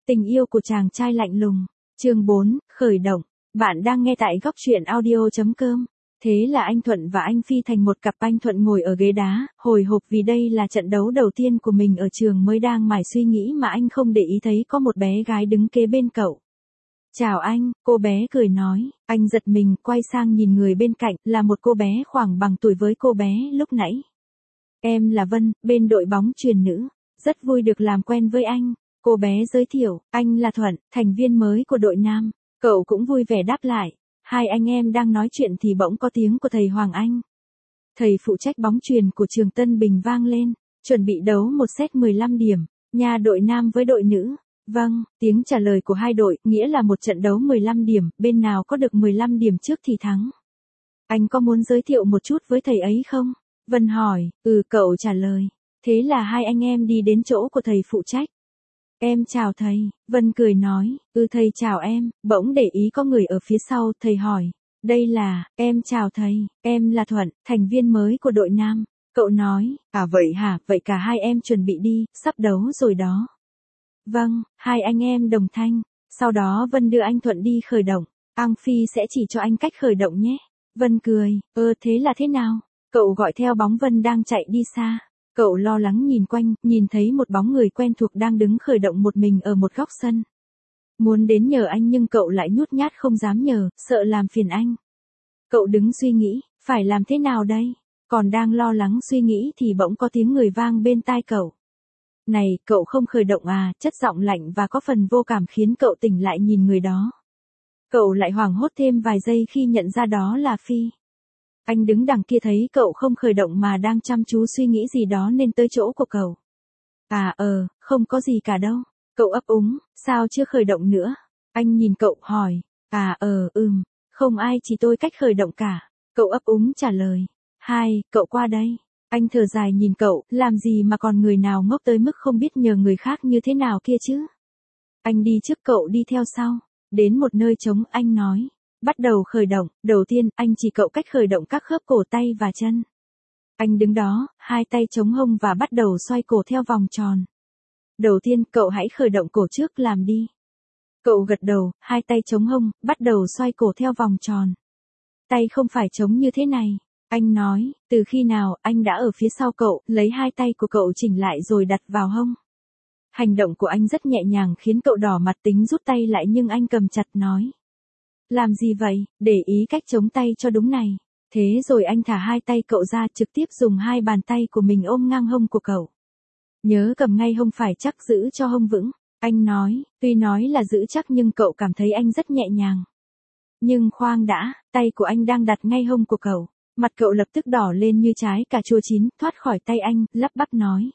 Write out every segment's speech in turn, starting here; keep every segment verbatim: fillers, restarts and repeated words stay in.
Tình yêu của chàng trai lạnh lùng. Chương bốn, khởi động. Bạn đang nghe tại góc truyện audio chấm com. Thế là anh Thuận và anh Phi thành một cặp. Anh Thuận ngồi ở ghế đá, hồi hộp vì đây là trận đấu đầu tiên của mình ở trường, mới đang mải suy nghĩ mà anh không để ý thấy có một bé gái đứng kế bên cậu. Chào anh, cô bé cười nói. Anh giật mình, quay sang nhìn người bên cạnh, là một cô bé khoảng bằng tuổi với cô bé lúc nãy. Em là Vân, bên đội bóng chuyền nữ. Rất vui được làm quen với anh. Cô bé giới thiệu. Anh là Thuận, thành viên mới của đội nam. Cậu cũng vui vẻ đáp lại. Hai anh em đang nói chuyện thì bỗng có tiếng của thầy Hoàng Anh. Thầy phụ trách bóng chuyền của trường Tân Bình vang lên. Chuẩn bị đấu một set mười lăm điểm. Nha, đội nam với đội nữ. Vâng, tiếng trả lời của hai đội, nghĩa là một trận đấu mười lăm điểm, bên nào có được mười lăm điểm trước thì thắng. Anh có muốn giới thiệu một chút với thầy ấy không? Vân hỏi. Ừ, cậu trả lời. Thế là hai anh em đi đến chỗ của thầy phụ trách. Em chào thầy, Vân cười nói. Ừ, thầy chào em. Bỗng để ý có người ở phía sau, thầy hỏi. Đây là, em chào thầy, em là Thuận, thành viên mới của đội nam. Cậu nói. À vậy hả, vậy cả hai em chuẩn bị đi, sắp đấu rồi đó. Vâng, hai anh em đồng thanh. Sau đó Vân đưa anh Thuận đi khởi động. Ang Phi sẽ chỉ cho anh cách khởi động nhé. Vân cười. Ơ thế là thế nào? Cậu gọi theo bóng Vân đang chạy đi xa. Cậu lo lắng nhìn quanh, nhìn thấy một bóng người quen thuộc đang đứng khởi động một mình ở một góc sân. Muốn đến nhờ anh nhưng cậu lại nhút nhát không dám nhờ, sợ làm phiền anh. Cậu đứng suy nghĩ, phải làm thế nào đây? Còn đang lo lắng suy nghĩ thì bỗng có tiếng người vang bên tai cậu. Này, cậu không khởi động à? Chất giọng lạnh và có phần vô cảm khiến cậu tỉnh lại nhìn người đó. Cậu lại hoảng hốt thêm vài giây khi nhận ra đó là Phi. Anh đứng đằng kia thấy cậu không khởi động mà đang chăm chú suy nghĩ gì đó nên tới chỗ của cậu. À ờ, không có gì cả đâu. Cậu ấp úng, sao chưa khởi động nữa? Anh nhìn cậu hỏi. À ờ, ừm, không ai chỉ tôi cách khởi động cả. Cậu ấp úng trả lời. Hai, cậu qua đây. Anh thở dài nhìn cậu, làm gì mà còn người nào ngốc tới mức không biết nhờ người khác như thế nào kia chứ? Anh đi trước, cậu đi theo sau. Đến một nơi trống, anh nói. Bắt đầu khởi động, đầu tiên, anh chỉ cậu cách khởi động các khớp cổ tay và chân. Anh đứng đó, hai tay chống hông và bắt đầu xoay cổ theo vòng tròn. Đầu tiên, cậu hãy khởi động cổ trước làm đi. Cậu gật đầu, hai tay chống hông, bắt đầu xoay cổ theo vòng tròn. Tay không phải chống như thế này. Anh nói, từ khi nào, anh đã ở phía sau cậu, lấy hai tay của cậu chỉnh lại rồi đặt vào hông. Hành động của anh rất nhẹ nhàng khiến cậu đỏ mặt tính rút tay lại nhưng anh cầm chặt nói. Làm gì vậy, để ý cách chống tay cho đúng này. Thế rồi anh thả hai tay cậu ra, trực tiếp dùng hai bàn tay của mình ôm ngang hông của cậu. Nhớ cầm ngay hông phải chắc, giữ cho hông vững. Anh nói, tuy nói là giữ chắc nhưng cậu cảm thấy anh rất nhẹ nhàng. Nhưng khoan đã, tay của anh đang đặt ngay hông của cậu. Mặt cậu lập tức đỏ lên như trái cà chua chín, thoát khỏi tay anh, lắp bắp nói.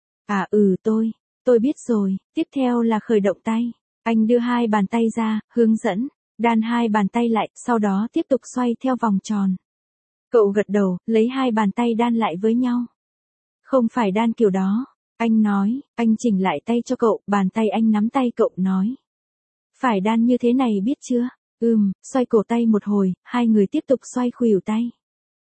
À ừ tôi, tôi biết rồi, tiếp theo là khởi động tay. Anh đưa hai bàn tay ra, hướng dẫn. Đan hai bàn tay lại, sau đó tiếp tục xoay theo vòng tròn. Cậu gật đầu, lấy hai bàn tay đan lại với nhau. Không phải đan kiểu đó. Anh nói, anh chỉnh lại tay cho cậu, bàn tay anh nắm tay cậu nói. Phải đan như thế này biết chưa? Ừm, xoay cổ tay một hồi, hai người tiếp tục xoay khuỷu tay.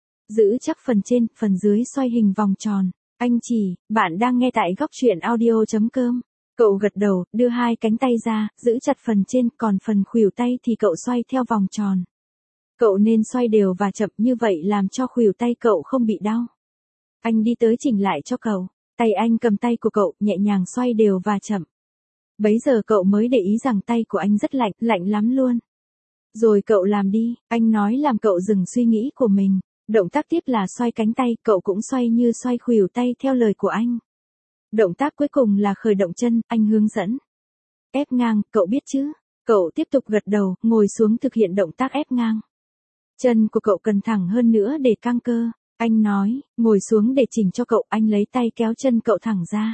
Giữ chắc phần trên, phần dưới xoay hình vòng tròn. Anh chỉ, bạn đang nghe tại góc truyện audio chấm com. Cậu gật đầu, đưa hai cánh tay ra, giữ chặt phần trên, còn phần khuỷu tay thì cậu xoay theo vòng tròn. Cậu nên xoay đều và chậm như vậy làm cho khuỷu tay cậu không bị đau. Anh đi tới chỉnh lại cho cậu. Tay anh cầm tay của cậu, nhẹ nhàng xoay đều và chậm. Bấy giờ cậu mới để ý rằng tay của anh rất lạnh, lạnh lắm luôn. Rồi cậu làm đi, anh nói làm cậu dừng suy nghĩ của mình. Động tác tiếp là xoay cánh tay, cậu cũng xoay như xoay khuỷu tay theo lời của anh. Động tác cuối cùng là khởi động chân, anh hướng dẫn. Ép ngang, cậu biết chứ? Cậu tiếp tục gật đầu, ngồi xuống thực hiện động tác ép ngang. Chân của cậu cần thẳng hơn nữa để căng cơ. Anh nói, ngồi xuống để chỉnh cho cậu, anh lấy tay kéo chân cậu thẳng ra.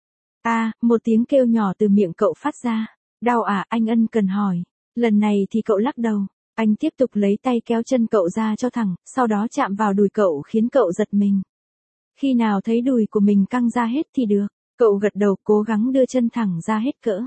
À, một tiếng kêu nhỏ từ miệng cậu phát ra. Đau à, anh ân cần hỏi. Lần này thì cậu lắc đầu. Anh tiếp tục lấy tay kéo chân cậu ra cho thẳng, sau đó chạm vào đùi cậu khiến cậu giật mình. Khi nào thấy đùi của mình căng ra hết thì được. Cậu gật đầu, cố gắng đưa chân thẳng ra hết cỡ.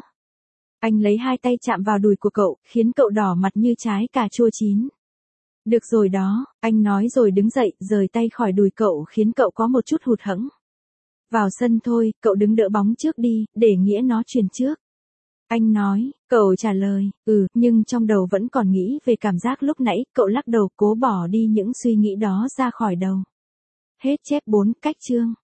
Anh lấy hai tay chạm vào đùi của cậu, khiến cậu đỏ mặt như trái cà chua chín. Được rồi đó, anh nói rồi đứng dậy, rời tay khỏi đùi cậu khiến cậu có một chút hụt hẫng. Vào sân thôi, cậu đứng đỡ bóng trước đi, để Nghĩa nó chuyền trước. Anh nói, cậu trả lời, ừ, nhưng trong đầu vẫn còn nghĩ về cảm giác lúc nãy, cậu lắc đầu cố bỏ đi những suy nghĩ đó ra khỏi đầu. Hết chép bốn cách chương.